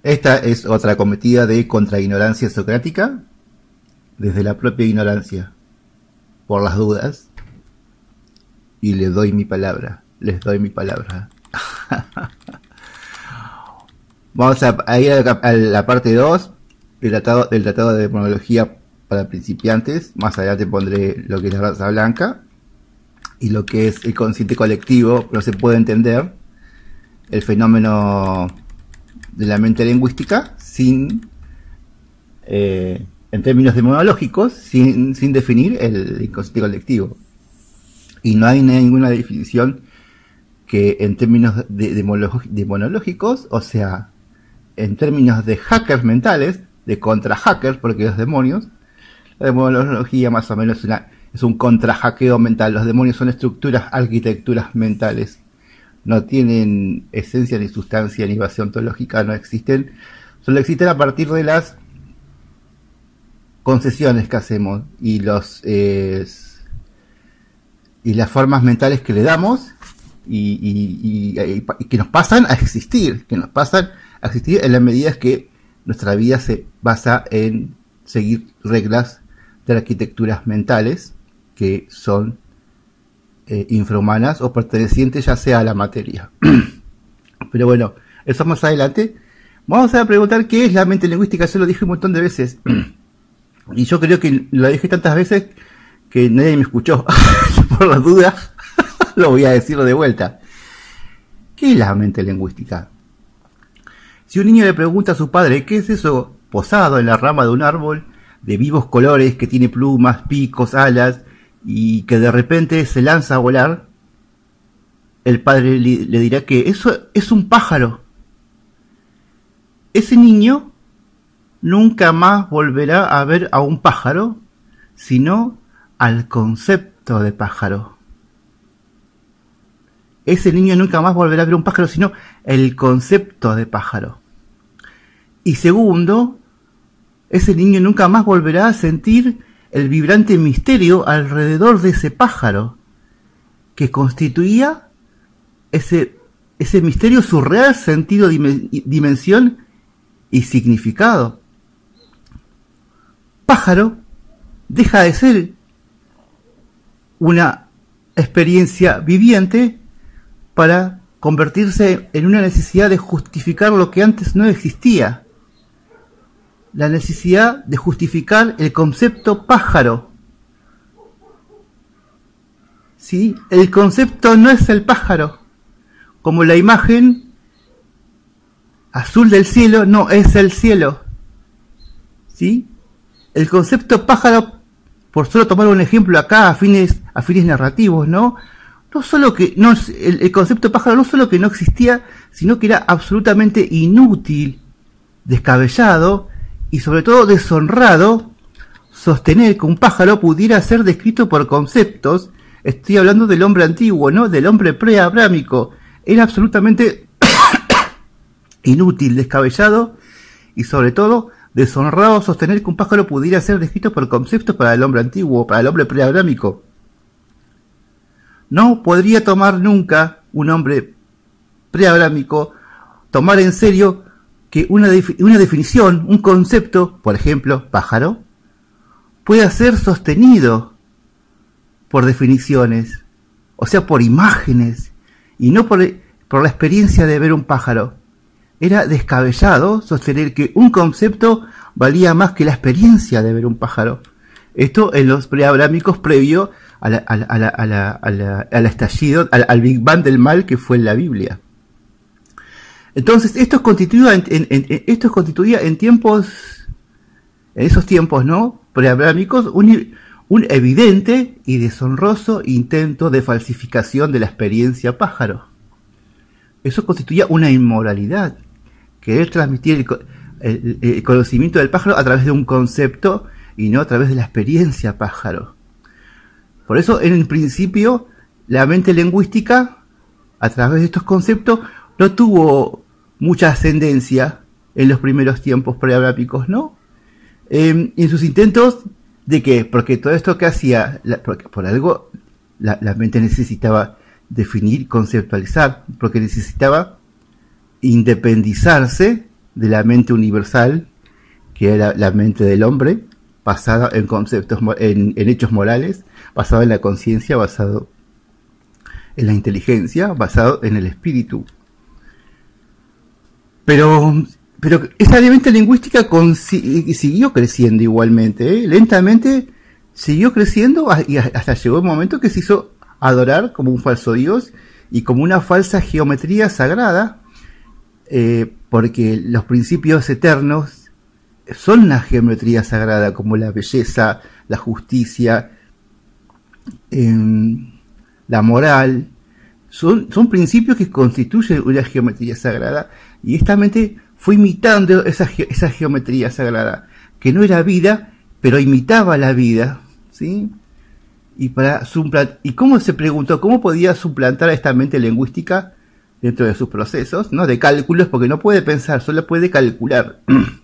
Esta es otra cometida de contraignorancia socrática, desde la propia ignorancia, por las dudas, y les doy mi palabra. Vamos a ir a la parte 2 del tratado de demonología para principiantes. Más adelante pondré lo que es la raza blanca y lo que es el consciente colectivo. No se puede entender el fenómeno de la mente lingüística sin en términos demonológicos, sin definir el inconsciente colectivo. Y no hay ninguna definición que en términos demonológicos, o sea, en términos de hackers mentales, de contra-hackers, porque los demonios, la demonología más o menos es un contra-hackeo mental. Los demonios son estructuras, arquitecturas mentales. No tienen esencia, ni sustancia, ni base ontológica, no existen. Solo existen a partir de las concesiones que hacemos y y las formas mentales que le damos y que nos pasan a existir, en la medida que nuestra vida se basa en seguir reglas de arquitecturas mentales que son infrahumanas o pertenecientes ya sea a la materia. Pero bueno, eso más adelante. Vamos a preguntar qué es la mente lingüística. Yo lo dije un montón de veces y yo creo que lo dije tantas veces que nadie me escuchó. Por las dudas lo voy a decir de vuelta. ¿Qué es la mente lingüística? Si un niño le pregunta a su padre qué es eso posado en la rama de un árbol de vivos colores que tiene plumas, picos, alas y que de repente se lanza a volar, el padre le dirá que eso es un pájaro. Ese niño nunca más volverá a ver a un pájaro, sino al concepto de pájaro. Ese niño nunca más volverá a ver un pájaro, sino el concepto de pájaro. Y segundo, ese niño nunca más volverá a sentir el vibrante misterio alrededor de ese pájaro, que constituía ese misterio su real sentido, dimensión y significado. Pájaro deja de ser una experiencia viviente para convertirse en una necesidad de justificar lo que antes no existía. La necesidad de justificar el concepto pájaro. ¿Sí? El concepto no es el pájaro, como la imagen azul del cielo no es el cielo. ¿Sí? El concepto pájaro, por solo tomar un ejemplo acá a fines narrativos, ¿no? El concepto pájaro no solo que no existía, sino que era absolutamente inútil, descabellado y sobre todo deshonrado sostener que un pájaro pudiera ser descrito por conceptos. Estoy hablando del hombre antiguo, ¿no? Del hombre preabrámico. Era absolutamente inútil, descabellado y sobre todo deshonrado sostener que un pájaro pudiera ser descrito por conceptos para el hombre antiguo, para el hombre preabrámico. No podría tomar nunca un hombre preabrámico tomar en serio que una definición, un concepto, por ejemplo, pájaro, pueda ser sostenido por definiciones, o sea, por imágenes, y no por la experiencia de ver un pájaro. Era descabellado sostener que un concepto valía más que la experiencia de ver un pájaro. Esto en los preabrámicos previo al estallido, al Big Bang del mal que fue en la Biblia. Entonces, esto constituía en esos tiempos, ¿no? Preabrámicos, un evidente y deshonroso intento de falsificación de la experiencia pájaro. Eso constituía una inmoralidad, querer transmitir el conocimiento del pájaro a través de un concepto y no a través de la experiencia pájaro. Por eso, en el principio, la mente lingüística, a través de estos conceptos, no tuvo mucha ascendencia en los primeros tiempos preabrámicos, ¿no? En sus intentos de que, porque todo esto que hacía, porque por algo la mente necesitaba definir, conceptualizar, porque necesitaba independizarse de la mente universal, que era la mente del hombre, basada en conceptos, en hechos morales, basado en la conciencia, basado en la inteligencia, basado en el espíritu. Pero esa mente lingüística siguió creciendo igualmente, lentamente siguió creciendo y hasta llegó el momento que se hizo adorar como un falso dios y como una falsa geometría sagrada, porque los principios eternos son una geometría sagrada, como la belleza, la justicia, la moral. Son principios que constituyen una geometría sagrada, y esta mente fue imitando esa geometría sagrada, que no era vida, pero imitaba la vida, ¿sí? ¿Y cómo se preguntó cómo podía suplantar a esta mente lingüística dentro de sus procesos, ¿no? De cálculos, porque no puede pensar, solo puede calcular?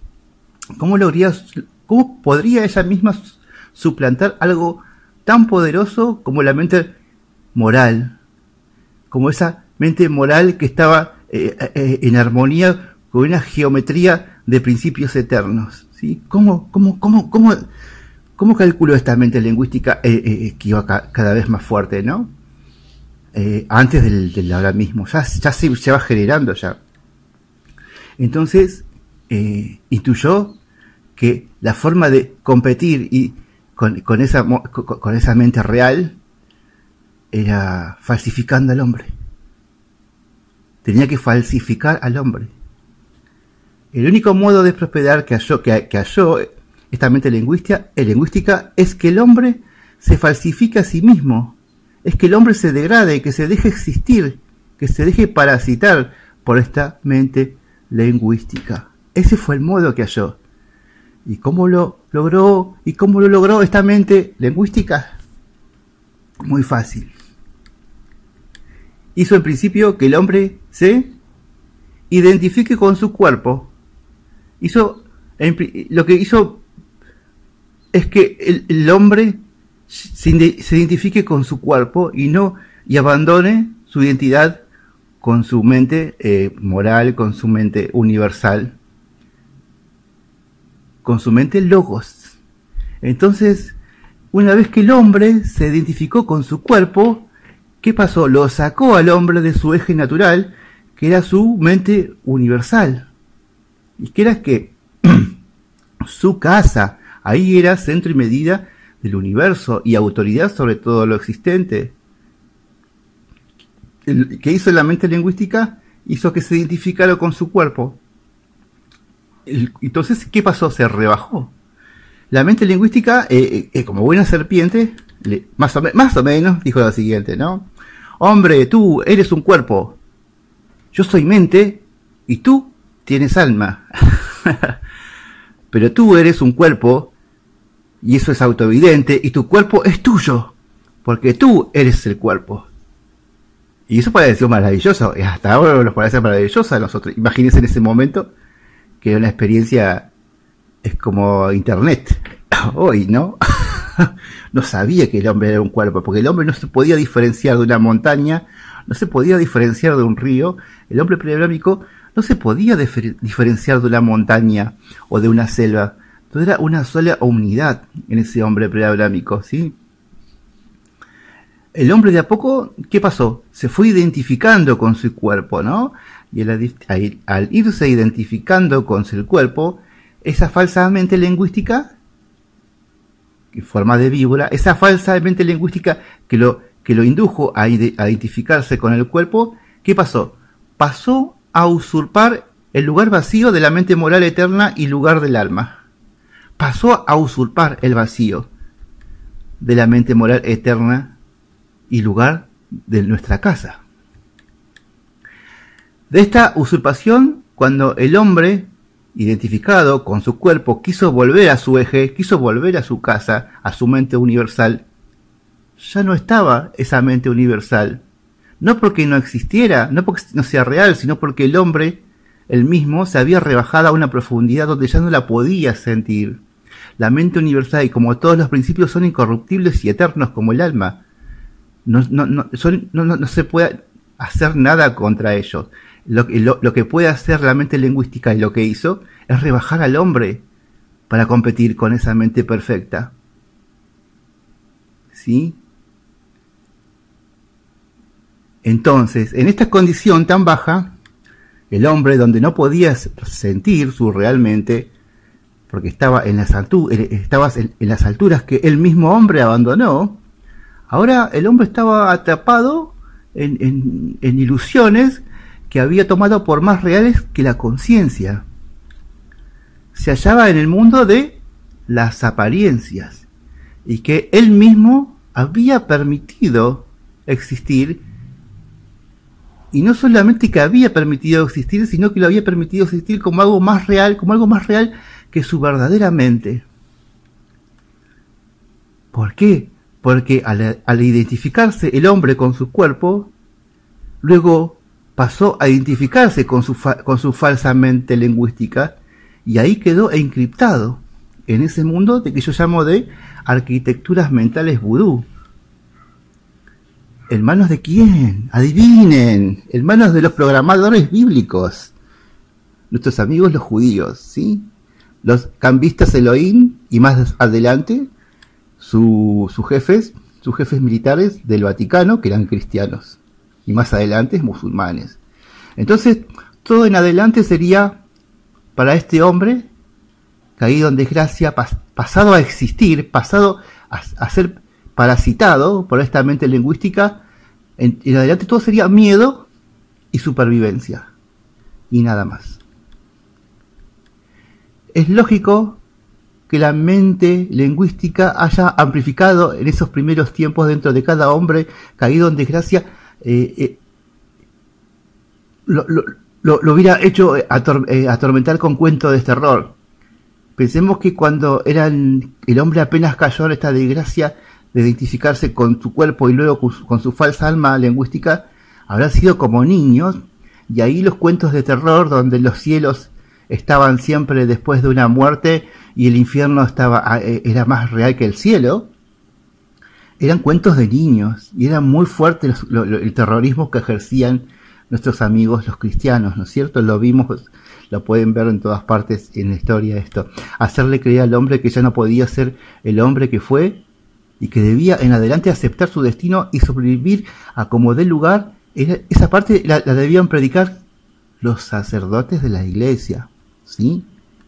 ¿Cómo podría ella misma suplantar algo tan poderoso como la mente moral? Como esa mente moral que estaba en armonía con una geometría de principios eternos, ¿sí? ¿Cómo calculó esta mente lingüística que iba cada vez más fuerte, ¿no? Antes del ahora mismo, ya se va generando ya. Entonces, intuyó que la forma de competir con esa mente real era falsificando al hombre. Tenía que falsificar al hombre. El único modo de prosperar que halló esta mente lingüística es que el hombre se falsifique a sí mismo, es que el hombre se degrade, que se deje existir, que se deje parasitar por esta mente lingüística. Ese fue el modo que halló. ¿Y cómo lo logró? ¿Y cómo lo logró esta mente lingüística? Muy fácil. Hizo en principio que el hombre se identifique con su cuerpo. Lo que hizo es que el hombre se identifique con su cuerpo y abandone su identidad con su mente moral, con su mente universal, con su mente logos. Entonces, una vez que el hombre se identificó con su cuerpo, ¿qué pasó? Lo sacó al hombre de su eje natural, que era su mente universal. Y que era que su casa, ahí era centro y medida del universo y autoridad sobre todo lo existente. ¿Qué hizo la mente lingüística? Hizo que se identificara con su cuerpo. Entonces, ¿qué pasó? Se rebajó. La mente lingüística, como buena serpiente, más o menos, dijo lo siguiente, ¿no? Hombre, tú eres un cuerpo. Yo soy mente y tú tienes alma. Pero tú eres un cuerpo y eso es autoevidente y tu cuerpo es tuyo porque tú eres el cuerpo. Y eso pareció maravilloso. Y hasta ahora nos parece maravilloso a nosotros. Imagínense en ese momento que una experiencia es como internet. Hoy, ¿no? No sabía que el hombre era un cuerpo, porque el hombre no se podía diferenciar de una montaña, no se podía diferenciar de un río. El hombre preabrámico no se podía diferenciar de una montaña o de una selva. Entonces era una sola unidad en ese hombre preabrámico, ¿sí? El hombre de a poco, ¿qué pasó? Se fue identificando con su cuerpo, ¿no? Y al irse identificando con su cuerpo, esa falsa mente lingüística, en forma de víbora, esa falsa mente lingüística que lo indujo a identificarse con el cuerpo, ¿qué pasó? Pasó a usurpar el lugar vacío de la mente moral eterna y lugar del alma. Pasó a usurpar el vacío de la mente moral eterna y lugar de nuestra casa. De esta usurpación, cuando el hombre, identificado con su cuerpo, quiso volver a su eje, quiso volver a su casa, a su mente universal, ya no estaba esa mente universal. No porque no existiera, no porque no sea real, sino porque el hombre, él mismo, se había rebajado a una profundidad donde ya no la podía sentir. La mente universal, y como todos los principios, son incorruptibles y eternos como el alma. No se puede hacer nada contra ellos. Lo que puede hacer la mente lingüística y lo que hizo es rebajar al hombre para competir con esa mente perfecta. ¿Sí? Entonces, en esta condición tan baja, el hombre, donde no podía sentir su realmente, porque estaba en las alturas que el mismo hombre abandonó, ahora el hombre estaba atrapado en ilusiones que había tomado por más reales que la conciencia. Se hallaba en el mundo de las apariencias y que él mismo había permitido existir, y no solamente que había permitido existir, sino que lo había permitido existir como algo más real que su verdadera mente. ¿Por qué? Porque al identificarse el hombre con su cuerpo, luego pasó a identificarse con su falsa mente lingüística, y ahí quedó encriptado en ese mundo de que yo llamo de arquitecturas mentales vudú. ¿En manos de quién? Adivinen, en manos de los programadores bíblicos, nuestros amigos los judíos, ¿sí? Los cambistas Elohim, y más adelante sus jefes militares del Vaticano, que eran cristianos, y más adelante musulmanes. Entonces, todo en adelante sería para este hombre caído en desgracia, pasado a existir, pasado a ser parasitado por esta mente lingüística. En adelante todo sería miedo y supervivencia, y nada más. Es lógico que la mente lingüística haya amplificado en esos primeros tiempos dentro de cada hombre caído en desgracia, lo hubiera hecho atormentar con cuentos de terror. Pensemos que cuando el hombre apenas cayó en esta desgracia de identificarse con su cuerpo y luego con su falsa alma lingüística, habrá sido como niños, y ahí los cuentos de terror donde los cielos estaban siempre después de una muerte y el infierno era más real que el cielo, eran cuentos de niños, y era muy fuerte el terrorismo que ejercían nuestros amigos los cristianos, ¿no es cierto? Lo vimos, lo pueden ver en todas partes en la historia esto. Hacerle creer al hombre que ya no podía ser el hombre que fue y que debía en adelante aceptar su destino y sobrevivir a como dé lugar. Esa parte la debían predicar los sacerdotes de la iglesia, ¿sí?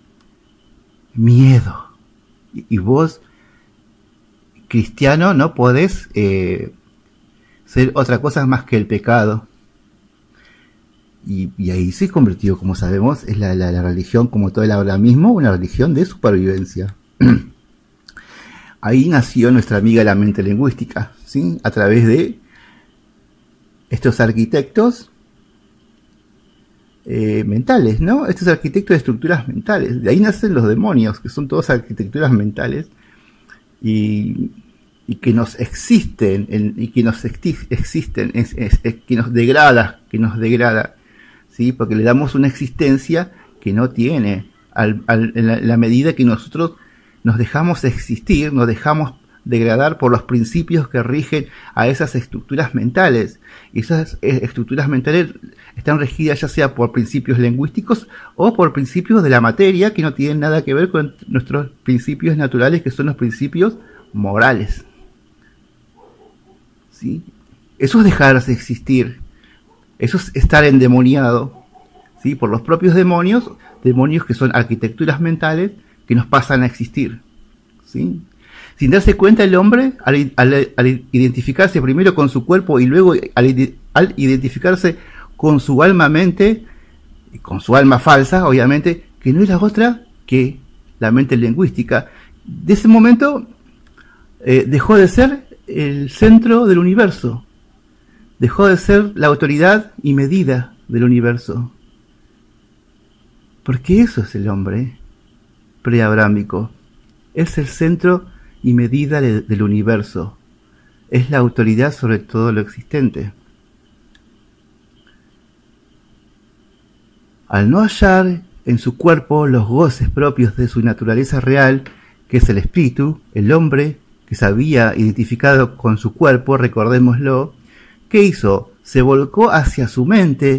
Miedo. Y vos, cristiano, no podés ser otra cosa más que el pecado. Y ahí se convirtió, como sabemos, es la religión, como todo el abrahamismo, una religión de supervivencia. Ahí nació nuestra amiga la mente lingüística, ¿sí? A través de estos arquitectos mentales, ¿no? Estos arquitectos de estructuras mentales. De ahí nacen los demonios, que son todas arquitecturas mentales y que nos existen, que nos degrada, ¿sí? Porque le damos una existencia que no tiene, en la medida que nosotros nos dejamos existir, nos dejamos degradar por los principios que rigen a esas estructuras mentales. Y esas estructuras mentales están regidas ya sea por principios lingüísticos o por principios de la materia que no tienen nada que ver con nuestros principios naturales, que son los principios morales. ¿Sí? Eso es dejarse existir. Eso es estar endemoniado, ¿sí? Por los propios demonios que son arquitecturas mentales que nos pasan a existir, ¿sí? Sin darse cuenta, el hombre, al identificarse primero con su cuerpo y luego al identificarse con su alma-mente, y con su alma falsa, obviamente, que no era otra que la mente lingüística, de ese momento dejó de ser el centro del universo, dejó de ser la autoridad y medida del universo. Porque eso es el hombre preabrámico, es el centro y medida del universo, es la autoridad sobre todo lo existente. Al no hallar en su cuerpo los goces propios de su naturaleza real, que es el espíritu, el hombre que se había identificado con su cuerpo, recordémoslo, ¿qué hizo? Se volcó hacia su mente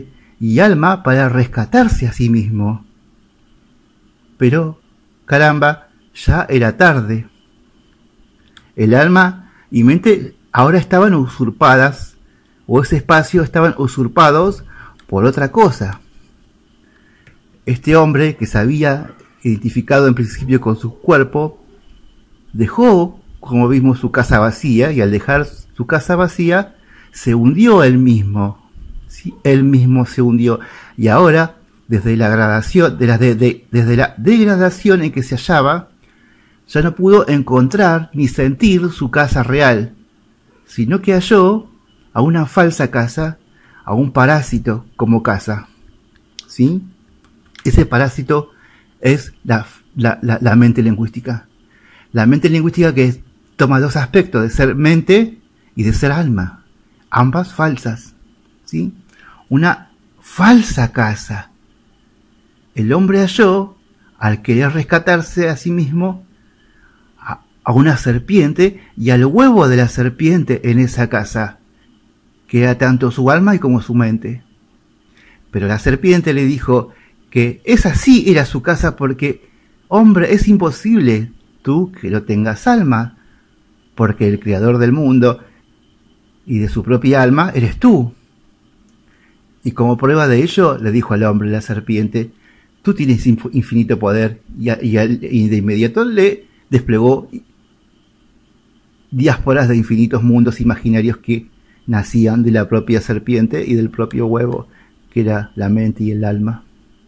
y alma para rescatarse a sí mismo. Pero, caramba, ya era tarde. El alma y mente ahora estaban usurpadas, o ese espacio estaban usurpados por otra cosa. Este hombre que se había identificado en principio con su cuerpo, dejó, como vimos, su casa vacía, y al dejar su casa vacía, se hundió él mismo. ¿Sí? Él mismo se hundió. Y ahora, desde la gradación, desde la degradación en que se hallaba, ya no pudo encontrar ni sentir su casa real, sino que halló a una falsa casa, a un parásito como casa. ¿Sí? Ese parásito es la mente lingüística. La mente lingüística que toma dos aspectos, de ser mente y de ser alma. Ambas falsas. ¿Sí? Una falsa casa. El hombre halló, al querer rescatarse a sí mismo, a una serpiente y al huevo de la serpiente en esa casa, que era tanto su alma y como su mente. Pero la serpiente le dijo que esa sí era su casa porque, hombre, es imposible tú que no tengas alma, porque el creador del mundo y de su propia alma eres tú. Y como prueba de ello, le dijo al hombre la serpiente, tú tienes infinito poder, y de inmediato le desplegó diásporas de infinitos mundos imaginarios que nacían de la propia serpiente y del propio huevo, que era la mente y el alma.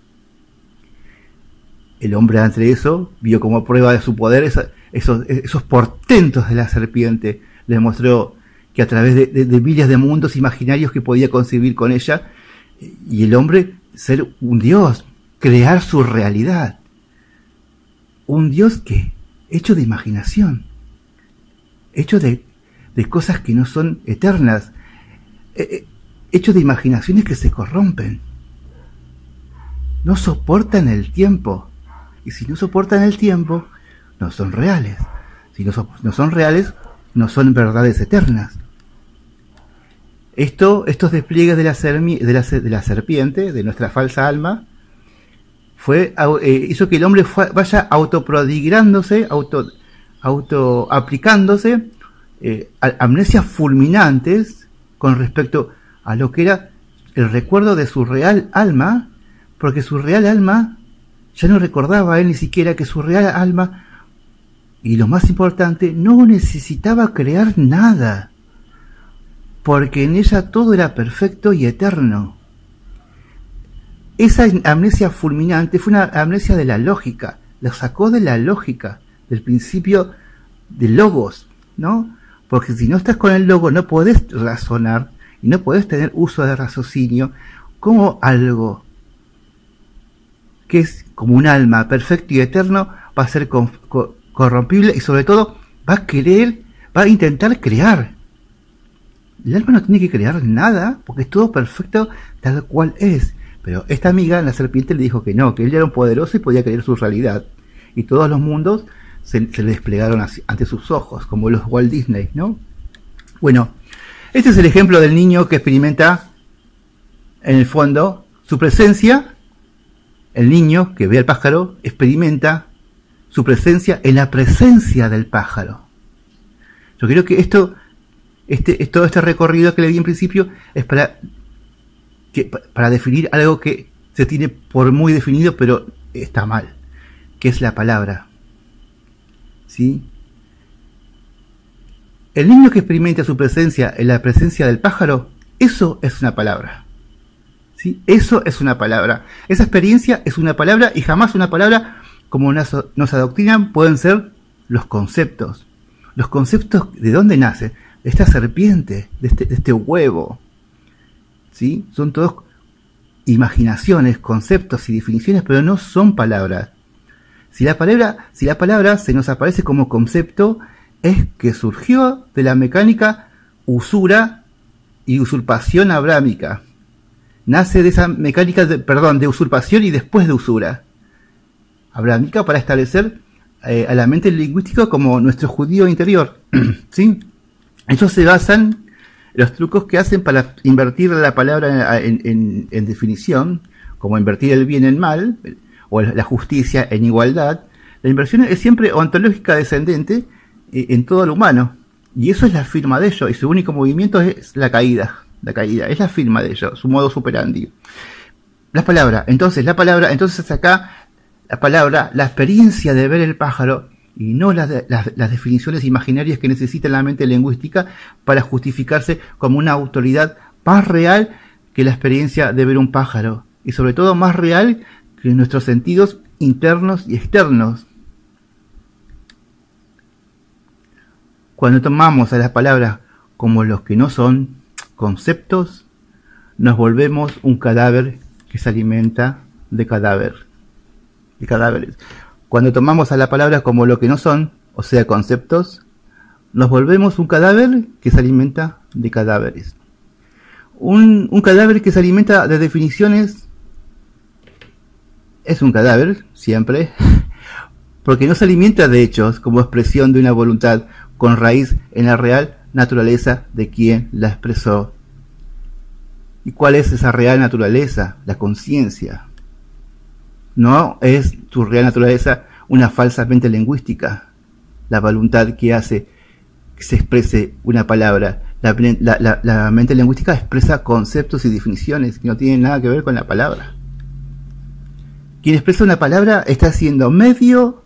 El hombre ante eso vio como prueba de su poder esos portentos de la serpiente. Le mostró que a través de miles de mundos imaginarios que podía concebir con ella, y el hombre ser un dios, crear su realidad. Un dios que, hecho de imaginación, hecho de cosas que no son eternas, hecho de imaginaciones que se corrompen. No soportan el tiempo. Y si no soportan el tiempo, no son reales. Si no son reales, no son verdades eternas. Estos despliegues de la serpiente, de nuestra falsa alma, hizo que el hombre vaya autoprodigrándose, aplicándose amnesias fulminantes con respecto a lo que era el recuerdo de su real alma, porque su real alma ya no recordaba a él ni siquiera que su real alma, y lo más importante, no necesitaba crear nada, porque en ella todo era perfecto y eterno. Esa amnesia fulminante fue una amnesia de la lógica, lo sacó de la lógica, del principio de logos, ¿no? Porque si no estás con el logo no podés razonar y no podés tener uso de raciocinio como algo que es como un alma perfecto y eterno, va a ser corrompible y sobre todo va a intentar crear. El alma no tiene que crear nada porque es todo perfecto tal cual es. Pero esta amiga, la serpiente, le dijo que no, que él era un poderoso y podía crear su realidad. Y todos los mundos se le desplegaron ante sus ojos, como los Walt Disney, ¿no? Bueno, este es el ejemplo del niño que experimenta, en el fondo, su presencia. El niño que ve al pájaro experimenta su presencia en la presencia del pájaro. Yo creo que todo este recorrido que le di en principio es para definir algo que se tiene por muy definido, pero está mal, que es la palabra. ¿Sí? El niño que experimenta su presencia en la presencia del pájaro, eso es una palabra. ¿Sí? Eso es una palabra. Esa experiencia es una palabra, y jamás una palabra, como nos adoctrinan, pueden ser los conceptos. Los conceptos, ¿de dónde nacen? De esta serpiente, de este huevo. ¿Sí? Son todos imaginaciones, conceptos y definiciones, pero no son palabras. Si la palabra se nos aparece como concepto, es que surgió de la mecánica usura y usurpación abrámica. Nace de esa mecánica de usurpación y después de usura abrámica para establecer a la mente lingüística como nuestro judío interior. ¿Sí? Ellos se basan Los trucos que hacen para invertir la palabra en definición, como invertir el bien en mal, o la justicia en igualdad, la inversión es siempre ontológica descendente en todo lo humano. Y eso es la firma de ello, y su único movimiento es la caída. La caída es la firma de ello, su modo superandi. La palabra, entonces acá, la palabra, la experiencia de ver el pájaro, y no las definiciones imaginarias que necesita la mente lingüística para justificarse como una autoridad más real que la experiencia de ver un pájaro, y sobre todo más real que nuestros sentidos internos y externos. Cuando tomamos a las palabras como los que no son conceptos, nos volvemos un cadáver que se alimenta de cadáveres. Cuando tomamos a la palabra como lo que no son, o sea, conceptos, nos volvemos un cadáver que se alimenta de cadáveres. Un cadáver que se alimenta de definiciones es un cadáver, siempre, porque no se alimenta de hechos como expresión de una voluntad con raíz en la real naturaleza de quien la expresó. ¿Y cuál es esa real naturaleza? La conciencia. No es tu real naturaleza una falsa mente lingüística, la voluntad que hace que se exprese una palabra. La mente lingüística expresa conceptos y definiciones que no tienen nada que ver con la palabra. Quien expresa una palabra está haciendo un medium,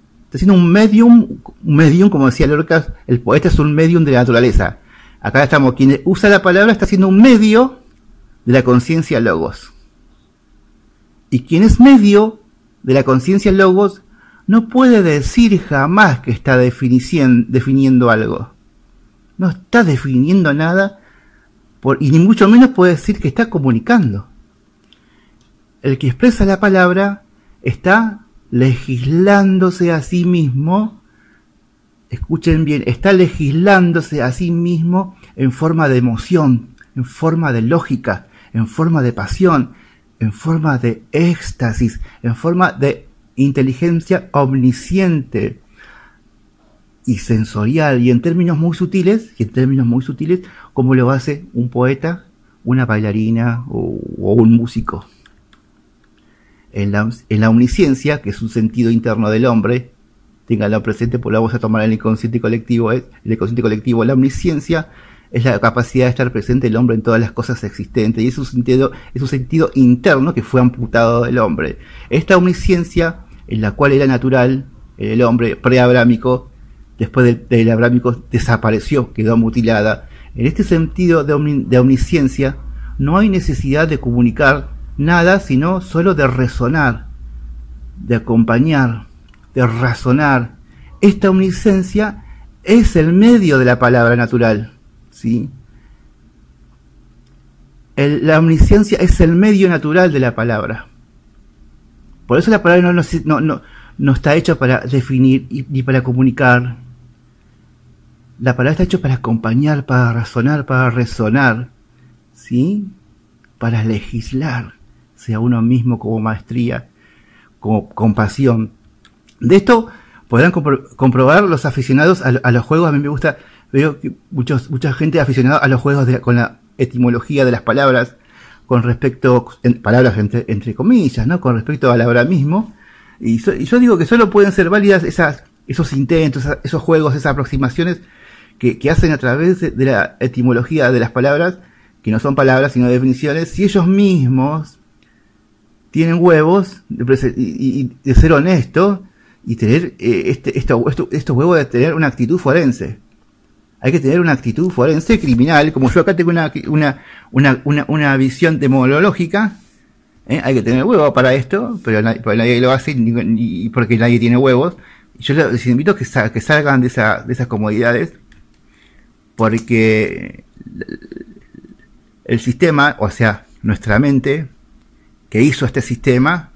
como decía Lorca, el poeta es un medium de la naturaleza. Acá estamos, quien usa la palabra está haciendo un medio de la conciencia logos. Y quien es medio de la conciencia logos no puede decir jamás que está definiendo algo. No está definiendo nada, y ni mucho menos puede decir que está comunicando. El que expresa la palabra está legislándose a sí mismo, escuchen bien, está legislándose a sí mismo en forma de emoción, en forma de lógica, en forma de pasión, en forma de éxtasis, en forma de inteligencia omnisciente y sensorial, y en términos muy sutiles, como lo hace un poeta, una bailarina o un músico. En la omnisciencia, que es un sentido interno del hombre, ténganlo presente, porque lo vamos a tomar en el inconsciente colectivo. La omnisciencia es la capacidad de estar presente el hombre en todas las cosas existentes, y es un sentido interno que fue amputado del hombre. Esta omnisciencia, en la cual era natural, el hombre preabrámico, después del abrámico desapareció, quedó mutilada. En este sentido de omnisciencia, no hay necesidad de comunicar nada, sino solo de resonar, de acompañar, de razonar. Esta omnisciencia es el medio de la palabra natural, ¿sí? La omnisciencia es el medio natural de la palabra. Por eso la palabra no está hecha para definir ni para comunicar. La palabra está hecha para acompañar, para razonar, para resonar, ¿sí? Para legislar, sea uno mismo como maestría, como compasión. De esto podrán comprobar los aficionados a los juegos. A mí me gusta, veo que mucha gente aficionada a los juegos con la etimología de las palabras, con respecto, palabras entre comillas, ¿no? Con respecto al ahora mismo. Y yo digo que solo pueden ser válidas esos intentos, esos juegos, esas aproximaciones que hacen a través de la etimología de las palabras, que no son palabras sino definiciones, si ellos mismos tienen huevos de ser honestos y tener estos huevos de tener una actitud forense. Hay que tener una actitud forense criminal, como yo acá tengo una visión demonológica. Hay que tener huevos para esto, pero nadie lo hace, y porque nadie tiene huevos. Yo les invito a que salgan de esas comodidades, porque el sistema, o sea, nuestra mente que hizo este sistema,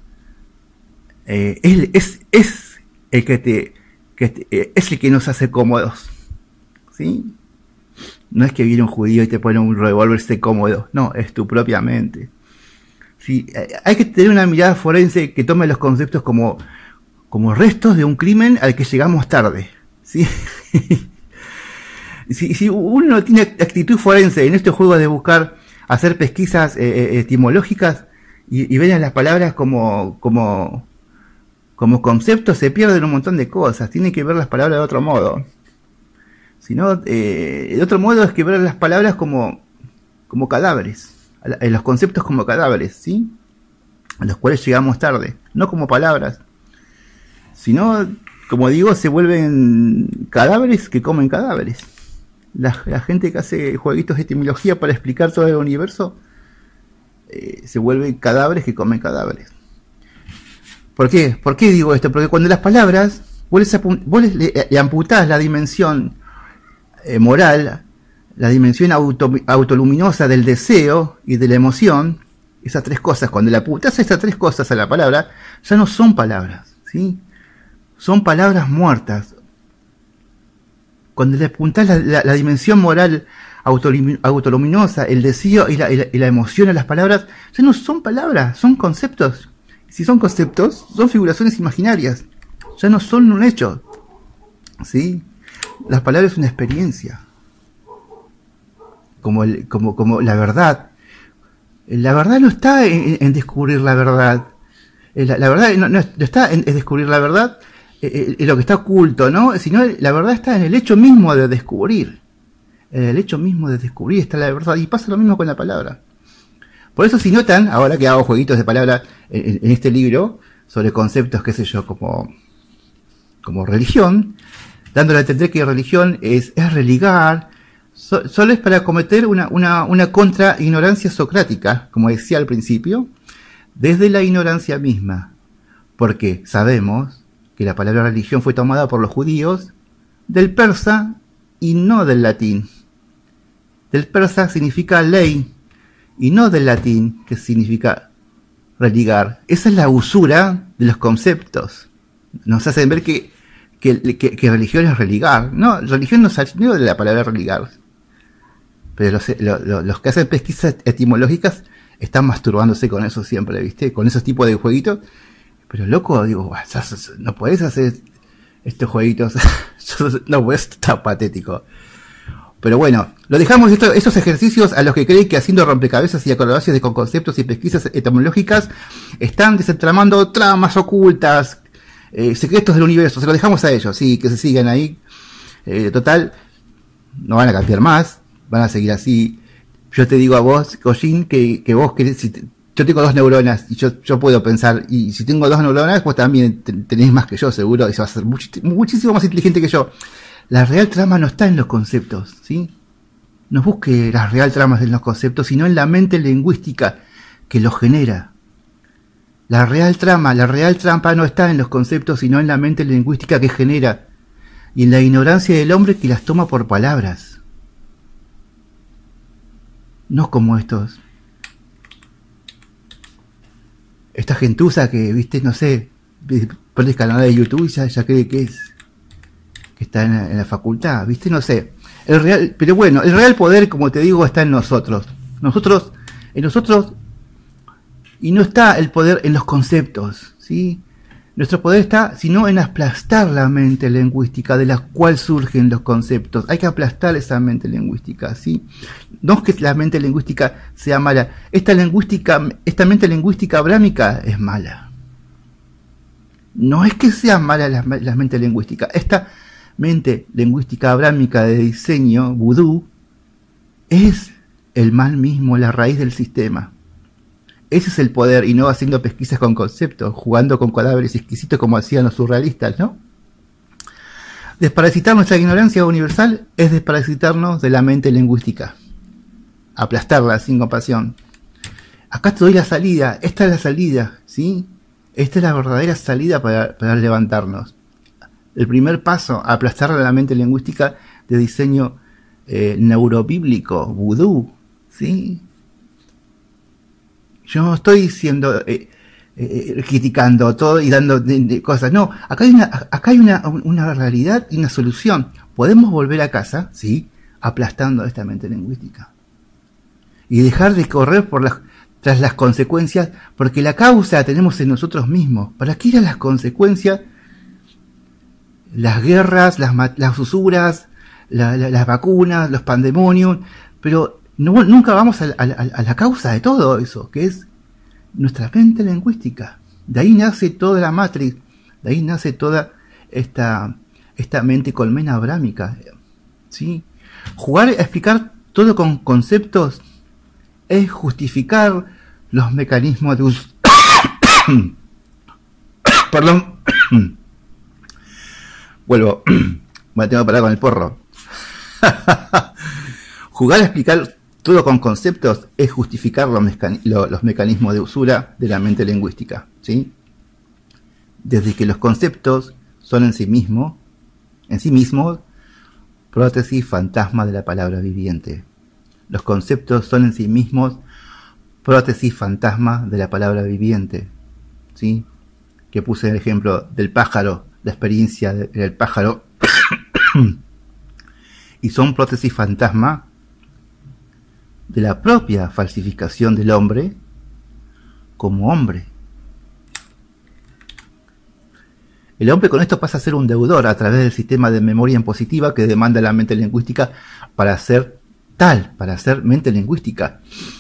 es el es el que nos hace cómodos, ¿sí? No es que viene un judío y te pone un revólver, esté cómodo, no, es tu propia mente. Sí, hay que tener una mirada forense que tome los conceptos como restos de un crimen al que llegamos tarde, ¿sí? Si uno tiene actitud forense en este juego de buscar, hacer pesquisas etimológicas y ven a las palabras como conceptos, se pierden un montón de cosas. Tiene que ver las palabras de otro modo. Si no, de otro modo es que ver las palabras como cadáveres, los conceptos como cadáveres, ¿sí? A los cuales llegamos tarde, no como palabras, sino, como digo, se vuelven cadáveres que comen cadáveres. La gente que hace jueguitos de etimología para explicar todo el universo se vuelven cadáveres que comen cadáveres. ¿Por qué? ¿Por qué digo esto? Porque cuando las palabras, vos le amputás la dimensión moral, la dimensión autoluminosa del deseo y de la emoción, esas tres cosas, cuando le apuntás estas tres cosas a la palabra, ya no son palabras, ¿sí? Son palabras muertas. Cuando le apuntás la dimensión moral autoluminosa, el deseo y la emoción a las palabras, ya no son palabras, son conceptos. Si son conceptos, son figuraciones imaginarias, ya no son un hecho, ¿sí? Las palabras es una experiencia, como la verdad. La verdad no está en descubrir la verdad. La verdad no está en descubrir la verdad, en lo que está oculto, ¿no? Sino la verdad está en el hecho mismo de descubrir. En el hecho mismo de descubrir está la verdad. Y pasa lo mismo con la palabra. Por eso, si notan, ahora que hago jueguitos de palabra en este libro, sobre conceptos, qué sé yo, como religión, dándole a entender que religión es religar, solo es para cometer una contra-ignorancia socrática, como decía al principio, desde la ignorancia misma, porque sabemos que la palabra religión fue tomada por los judíos del persa y no del latín. Del persa significa ley y no del latín, que significa religar. Esa es la usura de los conceptos. Nos hacen ver que religión es religar. No, religión no salió de la palabra religar. Pero los que hacen pesquisas etimológicas están masturbándose con eso siempre, ¿viste? Con esos tipos de jueguitos. Pero loco, digo, no podés hacer estos jueguitos. No, pues está patético. Pero bueno, lo dejamos estos ejercicios a los que creen que haciendo rompecabezas y acrobacias con conceptos y pesquisas etimológicas están desentramando tramas ocultas, secretos del universo. Se lo dejamos a ellos, sí, que se sigan ahí. Total, no van a cambiar más, van a seguir así. Yo te digo a vos, Kojin, que vos querés, yo tengo 2 neuronas y yo puedo pensar, y si tengo 2 neuronas, vos también tenés más que yo, seguro, y se va a ser muchísimo más inteligente que yo. La real trama no está en los conceptos, ¿sí? No busque las real tramas en los conceptos, sino en la mente lingüística que los genera. La real trampa no está en los conceptos, sino en la mente lingüística que genera, y en la ignorancia del hombre que las toma por palabras. No como esta gentuza que, viste, no sé, pones canal de YouTube y ya cree que está en la facultad, viste, no sé. Pero bueno, el real poder, como te digo, está en nosotros. En nosotros, y no está el poder en los conceptos, ¿sí? Nuestro poder está, sino en aplastar la mente lingüística de la cual surgen los conceptos. Hay que aplastar esa mente lingüística, ¿sí? No es que la mente lingüística sea mala. Esta mente lingüística abrámica es mala. No es que sea mala la mente lingüística. Esta mente lingüística abrámica de diseño, vudú, es el mal mismo, la raíz del sistema. Ese es el poder, y no haciendo pesquisas con conceptos, jugando con cadáveres exquisitos como hacían los surrealistas, ¿no? Desparasitar nuestra ignorancia universal es desparasitarnos de la mente lingüística. Aplastarla sin compasión. Acá te doy la salida, esta es la salida, ¿sí? Esta es la verdadera salida para levantarnos. El primer paso, aplastar la mente lingüística de diseño neurobíblico, vudú, ¿sí? Yo no estoy diciendo, criticando todo y dando cosas. No, acá hay una realidad y una solución. Podemos volver a casa, ¿sí? Aplastando esta mente lingüística. Y dejar de correr tras las consecuencias, porque la causa la tenemos en nosotros mismos. ¿Para qué ir a las consecuencias? Las guerras, las usuras, las vacunas, los pandemonium, pero nunca vamos a la causa de todo eso, que es nuestra mente lingüística. De ahí nace toda la Matrix, de ahí nace toda esta mente colmena abrámica, ¿sí? Jugar a explicar todo con conceptos es justificar los mecanismos de uso. Perdón. Vuelvo. Bueno, tengo que parar con el porro. Jugar a explicar todo con conceptos es justificar los mecanismos de usura de la mente lingüística, ¿sí? Desde que los conceptos son en sí mismos, prótesis fantasma de la palabra viviente. Los conceptos son en sí mismos prótesis fantasma de la palabra viviente, ¿sí? Que puse el ejemplo del pájaro, la experiencia del pájaro, y son prótesis fantasma de la propia falsificación del hombre como hombre. El hombre con esto pasa a ser un deudor a través del sistema de memoria impositiva que demanda la mente lingüística para ser tal, para ser mente lingüística.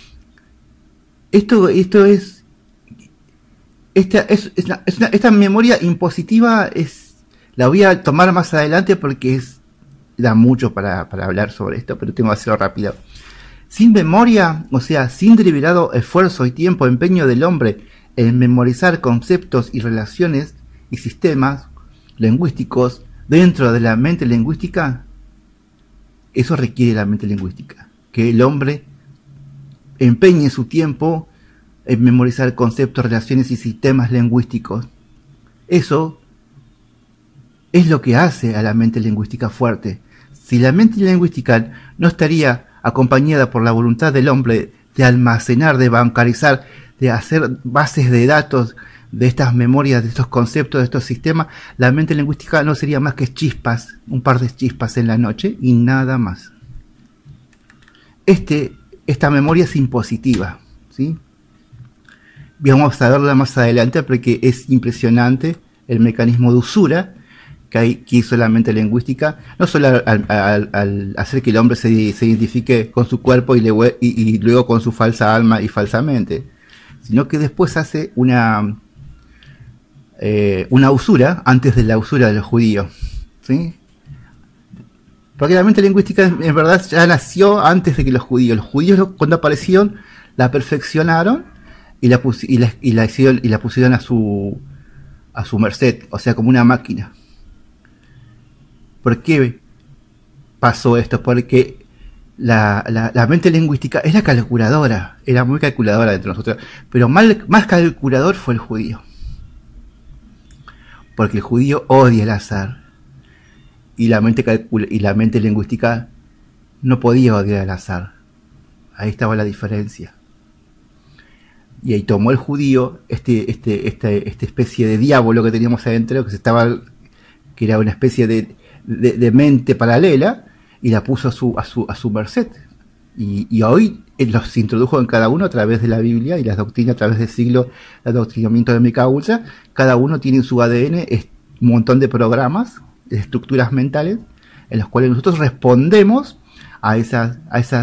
Esta memoria impositiva la voy a tomar más adelante porque da mucho para hablar sobre esto, pero tengo que hacerlo rápido. Sin memoria, o sea, sin deliberado esfuerzo y tiempo, empeño del hombre en memorizar conceptos y relaciones y sistemas lingüísticos dentro de la mente lingüística, eso requiere la mente lingüística, que el hombre empeñe su tiempo en memorizar conceptos, relaciones y sistemas lingüísticos. Eso es lo que hace a la mente lingüística fuerte. Si la mente lingüística no estaría acompañada por la voluntad del hombre de almacenar, de bancarizar, de hacer bases de datos de estas memorias, de estos conceptos, de estos sistemas, la mente lingüística no sería más que chispas, un par de chispas en la noche y nada más. Esta memoria es impositiva, ¿sí? Vamos a verla más adelante porque es impresionante el mecanismo de usura que hizo la mente lingüística, no solo al hacer que el hombre se identifique con su cuerpo y luego con su falsa alma y falsamente, sino que después hace una usura antes de la usura de los judíos, ¿sí? Porque la mente lingüística en verdad ya nació antes de que los judíos cuando aparecieron la perfeccionaron y la pusieron a su merced, o sea, como una máquina. ¿Por qué pasó esto? Porque la mente lingüística era calculadora, era muy calculadora entre nosotros, pero más calculador fue el judío. Porque el judío odia el azar y la mente lingüística no podía odiar el azar. Ahí estaba la diferencia. Y ahí tomó el judío esta especie de diablo que teníamos adentro, que era una especie de mente paralela, y la puso a su merced. Y hoy los introdujo en cada uno a través de la Biblia y las doctrinas a través del siglo de adoctrinamiento de Mica Ultra. Cada uno tiene en su ADN un montón de programas, de estructuras mentales, en los cuales nosotros respondemos a esa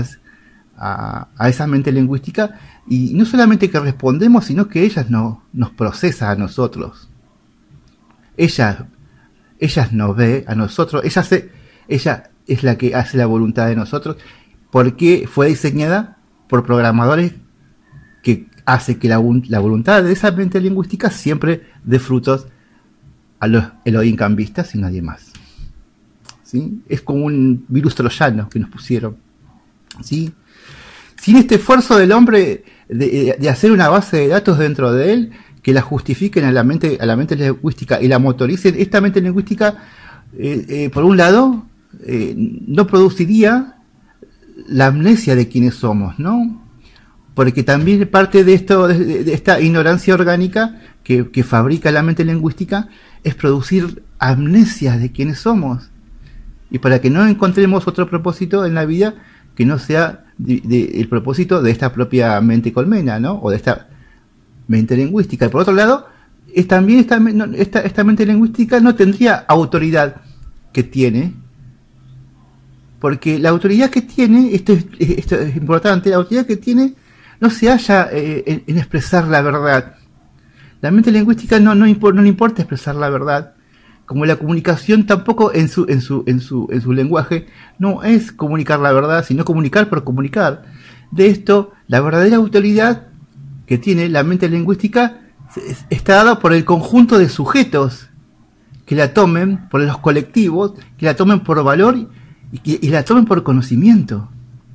mente lingüística, y no solamente que respondemos, sino que ellas nos procesa a nosotros. Ellas nos ve a nosotros, ella es la que hace la voluntad de nosotros, porque fue diseñada por programadores que hace que la voluntad de esa mente lingüística siempre dé frutos a los Elohim cambistas y nadie más, ¿sí? Es como un virus troyano que nos pusieron, ¿sí? Sin este esfuerzo del hombre de hacer una base de datos dentro de él que la justifiquen a la mente lingüística y la motoricen, esta mente lingüística, por un lado, no produciría la amnesia de quienes somos, ¿no? Porque también parte de esta ignorancia orgánica que fabrica la mente lingüística es producir amnesia de quienes somos. Y para que no encontremos otro propósito en la vida que no sea el propósito de esta propia mente colmena, ¿no? O de esta mente lingüística. Y por otro lado, también esta mente lingüística no tendría autoridad que tiene Porque la autoridad que tiene, esto es importante, la autoridad que tiene no se halla en expresar la verdad. La mente lingüística no le importa expresar la verdad, como la comunicación tampoco en su lenguaje no es comunicar la verdad, sino comunicar por comunicar. De esto, la verdadera autoridad que tiene la mente lingüística está dada por el conjunto de sujetos que la tomen, por los colectivos, que la tomen por valor y la tomen por conocimiento.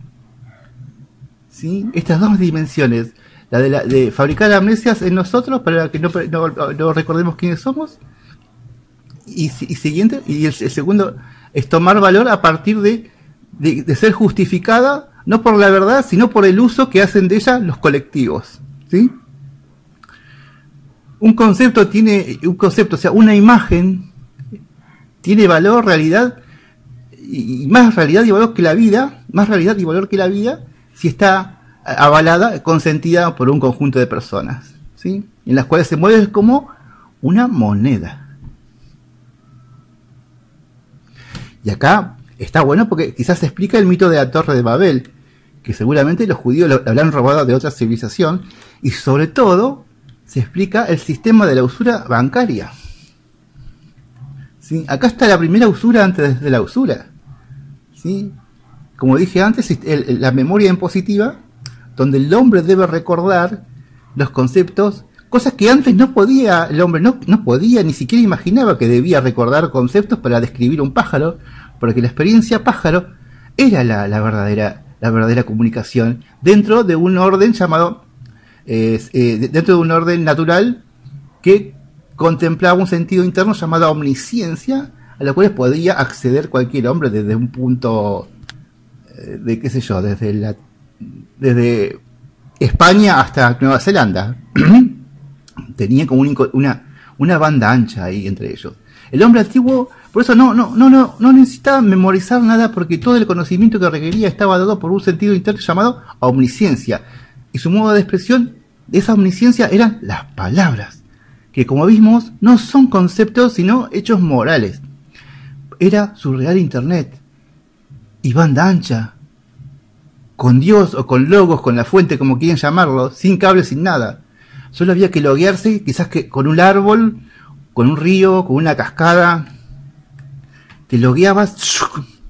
¿Sí? Estas dos dimensiones, la de fabricar amnesias en nosotros para que no recordemos quiénes somos, y el segundo es tomar valor a partir de ser justificada no por la verdad, sino por el uso que hacen de ella los colectivos. ¿Sí? Un concepto, o sea, una imagen tiene valor, realidad, y más realidad y valor que la vida, si está avalada, consentida por un conjunto de personas, ¿sí? En las cuales se mueve como una moneda. Y acá está bueno porque quizás se explica el mito de la Torre de Babel, que seguramente los judíos lo habrán robado de otra civilización, y sobre todo se explica el sistema de la usura bancaria. ¿Sí? Acá está la primera usura antes de la usura. ¿Sí? Como dije antes, la memoria impositiva, donde el hombre debe recordar los conceptos, cosas que antes no podía, el hombre no podía, ni siquiera imaginaba que debía recordar conceptos para describir un pájaro, porque la experiencia pájaro era la verdadera comunicación dentro de un orden llamado dentro de un orden natural que contemplaba un sentido interno llamado omnisciencia, a la cual podía acceder cualquier hombre desde un punto de qué sé yo, desde España hasta Nueva Zelanda. Tenía como una banda ancha ahí entre ellos. El hombre antiguo, por eso no necesitaba memorizar nada, porque todo el conocimiento que requería estaba dado por un sentido interno llamado omnisciencia. Y su modo de expresión de esa omnisciencia eran las palabras, que como vimos no son conceptos sino hechos morales. Era su real internet y banda ancha, con Dios o con logos, con la fuente, como quieran llamarlo, sin cables, sin nada. Solo había que loguearse, quizás que con un árbol, con un río, con una cascada. Te logueabas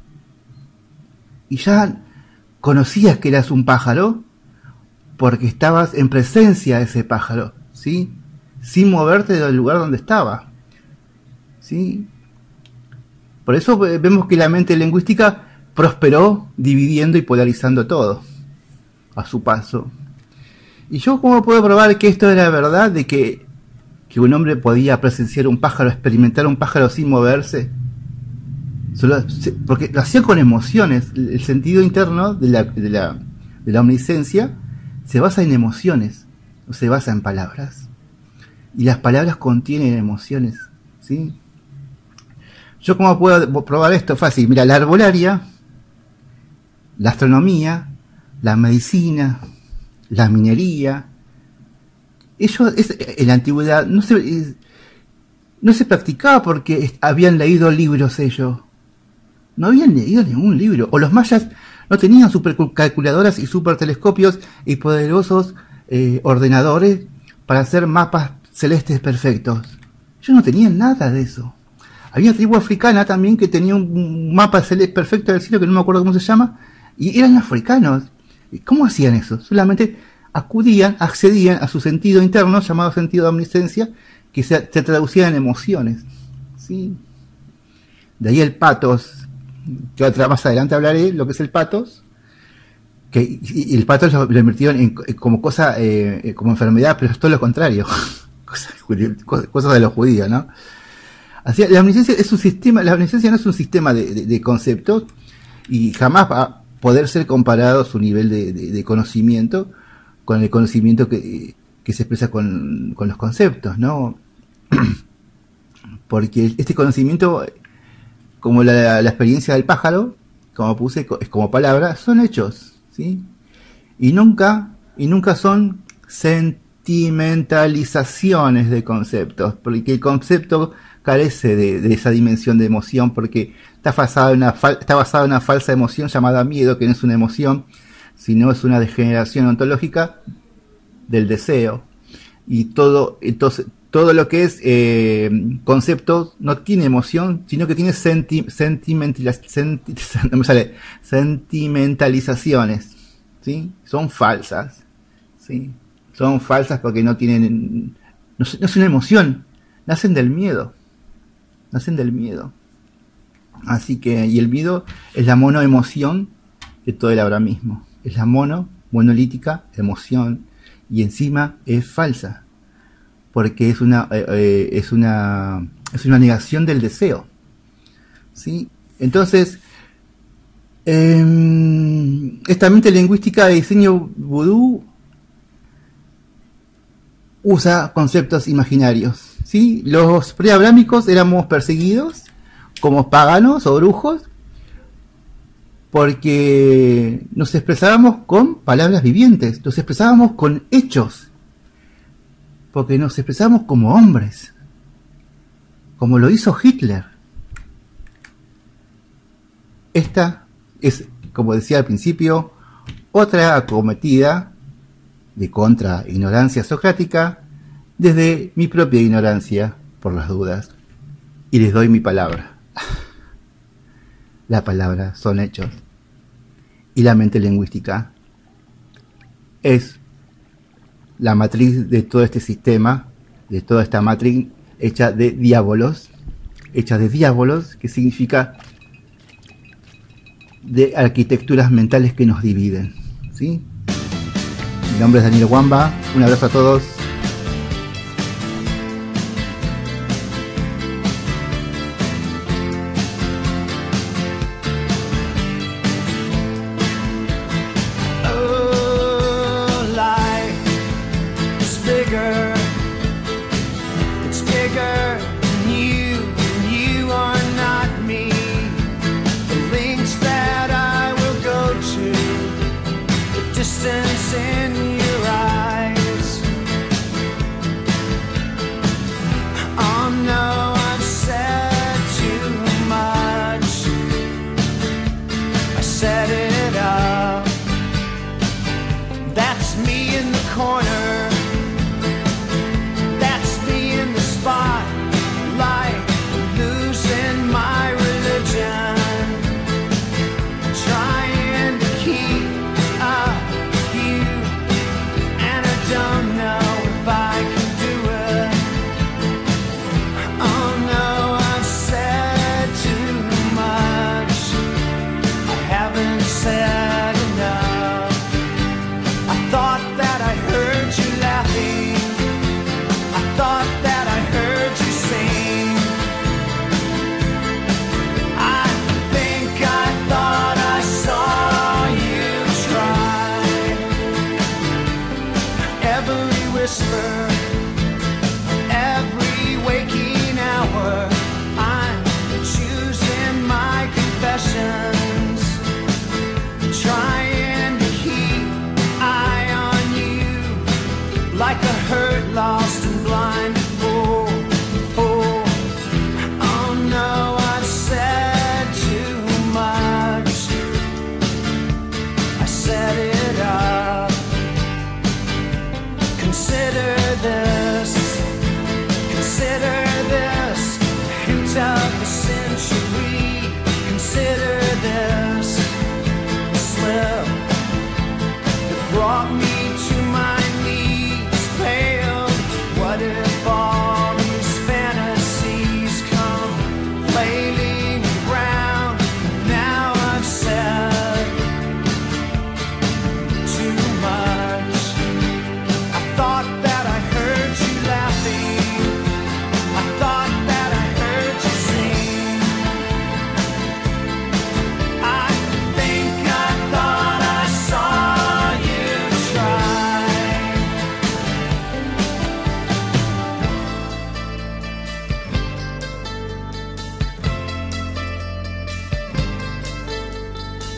y ya conocías que eras un pájaro, porque estabas en presencia de ese pájaro, ¿sí? Sin moverte del lugar donde estaba, ¿sí? Por eso vemos que la mente lingüística prosperó dividiendo y polarizando todo a su paso. ¿Y yo cómo puedo probar que esto era verdad? De que un hombre podía presenciar un pájaro, experimentar un pájaro sin moverse. Porque lo hacía con emociones. El sentido interno de la omnisciencia se basa en emociones, no se basa en palabras. Y las palabras contienen emociones, ¿sí? ¿Yo cómo puedo probar esto? Fácil. Mira, la arbolaria, la astronomía, la medicina, la minería, ellos en la antigüedad no se practicaba porque habían leído libros ellos. No habían leído ningún libro. O los mayas no tenían supercalculadoras y supertelescopios y poderosos ordenadores para hacer mapas celestes perfectos. Ellos no tenían nada de eso. Había una tribu africana también que tenía un mapa celeste perfecto del cielo, que no me acuerdo cómo se llama, y eran africanos. ¿Cómo hacían eso? Solamente accedían a su sentido interno, llamado sentido de omnisciencia, que se traducía en emociones, ¿sí? De ahí el patos, que más adelante hablaré lo que es el patos, y el patos lo invirtieron como cosa, como enfermedad, pero es todo lo contrario, cosas de los judíos, ¿no? Así, la omnisciencia es un sistema, la omnisciencia no es un sistema de conceptos, y jamás va a poder ser comparado su nivel de conocimiento con el conocimiento que se expresa con los conceptos, ¿no? Porque este conocimiento, como la experiencia del pájaro, como puse, es como palabra, son hechos, ¿sí? Y nunca son sentidos. sentimentalizaciones de conceptos, porque el concepto carece de esa dimensión de emoción, porque está basado en una falsa emoción llamada miedo, que no es una emoción, sino es una degeneración ontológica del deseo. Y entonces todo lo que es concepto no tiene emoción, sino que tiene sentimentalizaciones, ¿sí? Son falsas, ¿sí? Son falsas porque no tienen, no es una emoción, nacen del miedo. Así que, y el miedo es la monoemoción de todo el ahora mismo. Es la monolítica emoción, y encima es falsa, porque es una negación del deseo, ¿sí? Entonces, esta mente lingüística de diseño vudú usa conceptos imaginarios, ¿sí? Los preabrámicos éramos perseguidos como paganos o brujos porque nos expresábamos con palabras vivientes, nos expresábamos con hechos, porque nos expresábamos como hombres, como lo hizo Hitler. Esta es, como decía al principio, otra acometida de contra-ignorancia socrática desde mi propia ignorancia por las dudas. Y les doy mi palabra. La palabra son hechos. Y la mente lingüística es la matriz de todo este sistema, de toda esta matriz hecha de diábolos, que significa de arquitecturas mentales que nos dividen, ¿sí? Mi nombre es Daniel Wamba, un abrazo a todos.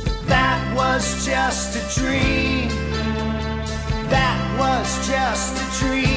Just a dream. That was just a tree.